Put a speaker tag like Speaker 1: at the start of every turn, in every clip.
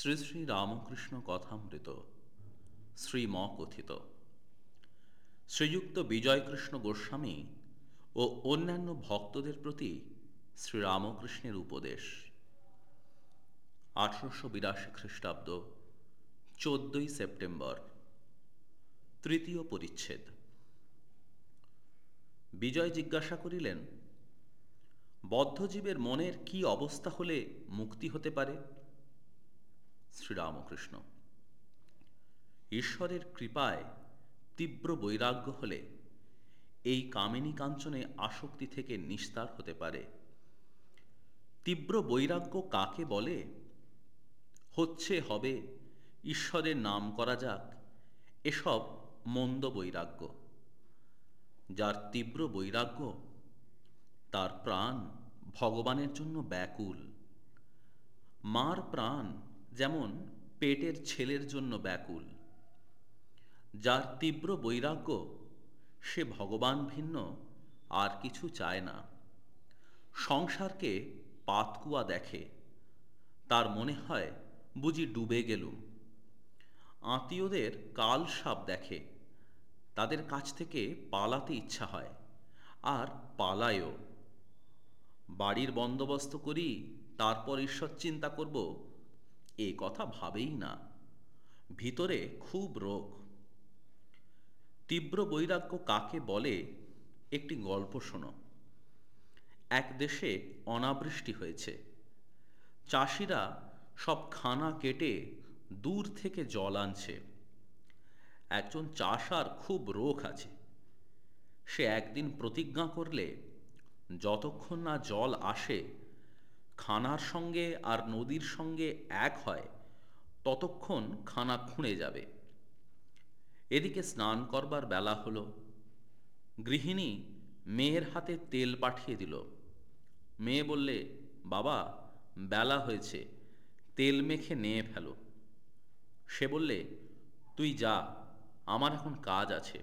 Speaker 1: শ্রী শ্রী রামকৃষ্ণ কথামৃত শ্রীম কথিত শ্রীযুক্ত বিজয়কৃষ্ণ গোস্বামী ও অন্যান্য ভক্তদের প্রতি শ্রীরামকৃষ্ণের উপদেশ। 1882 খ্রিস্টাব্দ, 14ই সেপ্টেম্বর। তৃতীয় পরিচ্ছেদ। বিজয় জিজ্ঞাসা করিলেন, বদ্ধজীবের মনের কি অবস্থা হলে মুক্তি হতে পারে? শ্রীরামকৃষ্ণ: ঈশ্বরের কৃপায় তীব্র বৈরাগ্য হলে এই কামিনী কাঞ্চনে আসক্তি থেকে নিস্তার হতে পারে। তীব্র বৈরাগ্য কাকে বলে? হচ্ছে হবে, ঈশ্বরের নাম করা যাক, এসব মন্দ বৈরাগ্য। যার তীব্র বৈরাগ্য, তার প্রাণ ভগবানের জন্য ব্যাকুল। মার প্রাণ যেমন পেটের ছেলের জন্য ব্যাকুল। যার তীব্র বৈরাগ্য, সে ভগবান ভিন্ন আর কিছু চায় না। সংসারকে পাতকুয়া দেখে, তার মনে হয় বুঝি ডুবে গেলুম। আত্মীয়দের কাল সাপ দেখে, তাদের কাছ থেকে পালাতে ইচ্ছা হয়, আর পালায়ও। বাড়ির বন্দোবস্ত করি, তারপর ঈশ্বর চিন্তা করব, এ কথা ভাবেই না। ভিতরে খুব রোগ। তীব্র বৈরাগ্য কাকে বলে একটি গল্প শোনো। এক দেশে অনাবৃষ্টি হয়েছে। চাষিরা সব খানা কেটে দূর থেকে জল আনছে। একজন চাষার খুব রোখ আছে। সে একদিন প্রতিজ্ঞা করলে, যতক্ষণ না জল আসে, খানার সঙ্গে আর নদীর সঙ্গে এক হয়, ততক্ষণ খানা খুঁড়ে যাবে। এদিকে স্নান করবার বেলা হলো। গৃহিণী মেয়ের হাতে তেল পাঠিয়ে দিল। মেয়ে বললে, বাবা, বেলা হয়েছে, তেল মেখে নিয়ে ফেলো। সে বললে, তুই যা, আমার এখন কাজ আছে।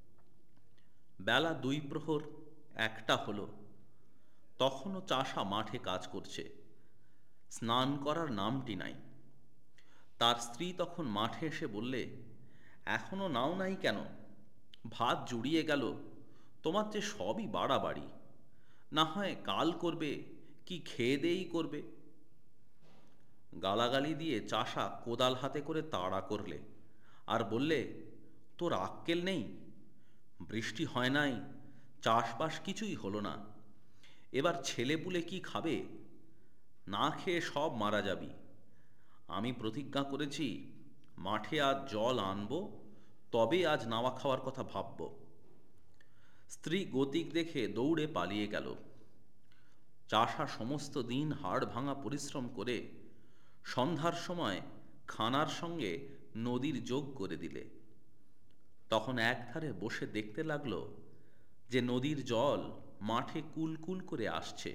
Speaker 1: বেলা 2 প্রহর, 1টা হলো। তখনও চাষা মাঠে কাজ করছে। স্নান করার নামটি নাই। তার স্ত্রী তখন মাঠে এসে বললে, এখনো নাও নাই কেন? ভাত জুড়িয়ে গেল, তোমার যে সবই বাড়াবাড়ি। না হয় কাল করবে, কি খেয়ে দেই করবে। গালাগালি দিয়ে চাষা কোদাল হাতে করে তাড়া করলে, আর বললে, তোর আক্কেল নেই? বৃষ্টি হয় নাই, চাষবাস কিছুই হলো না, এবার ছেলেপুলে কি খাবে? না খেয়ে সব মারা যাবি। আমি প্রতিজ্ঞা করেছি, মাঠে আজ জল আনবো, তবে আজ নাওয়া খাওয়ার কথা ভাবব। স্ত্রী গতিক দেখে দৌড়ে পালিয়ে গেল। চাষা সমস্ত দিন হাড় ভাঙা পরিশ্রম করে সন্ধ্যার সময় খানার সঙ্গে নদীর যোগ করে দিলে। তখন একধারে বসে দেখতে লাগলো যে নদীর জল মাঠে কুলকুল করে আসছে।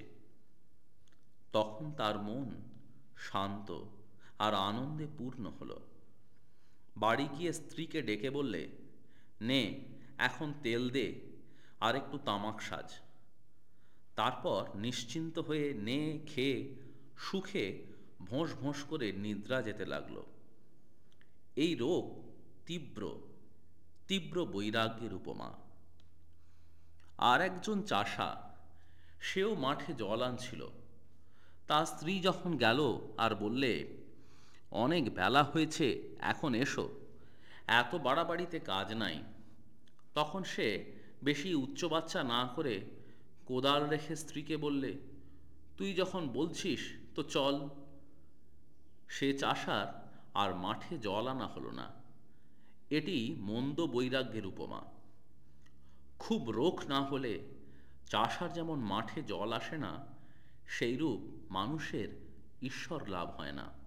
Speaker 1: তখন তার মন শান্ত আর আনন্দে পূর্ণ হলো। বাড়ি গিয়ে স্ত্রীকে ডেকে বললে, নে, এখন তেল দে, আর একটু তামাক সাজ। তারপর নিশ্চিন্ত হয়ে নে খেয়ে সুখে ভোঁস ভোঁস করে নিদ্রা যেতে লাগল। এই রোগ তীব্র, তীব্র বৈরাগ্যের উপমা। আর একজন চাষা, সেও মাঠে জল আনছিল। তার স্ত্রী যখন গেল আর বললে, অনেক বেলা হয়েছে, এখন এসো, এত বাড়াবাড়িতে কাজ নাই, তখন সে বেশি উচ্চবাচ্চা না করে কোদাল রেখে স্ত্রীকে বললে, তুই যখন বলছিস তো চল। সে চাষার আর মাঠে জল আনা হলো না। এটি মন্দ বৈরাগ্যের উপমা। খুব রোখ না হলে চাষার যেমন মাঠে জল আসে না, সেইরূপ মানুষের ঈশ্বর লাভ হয় না।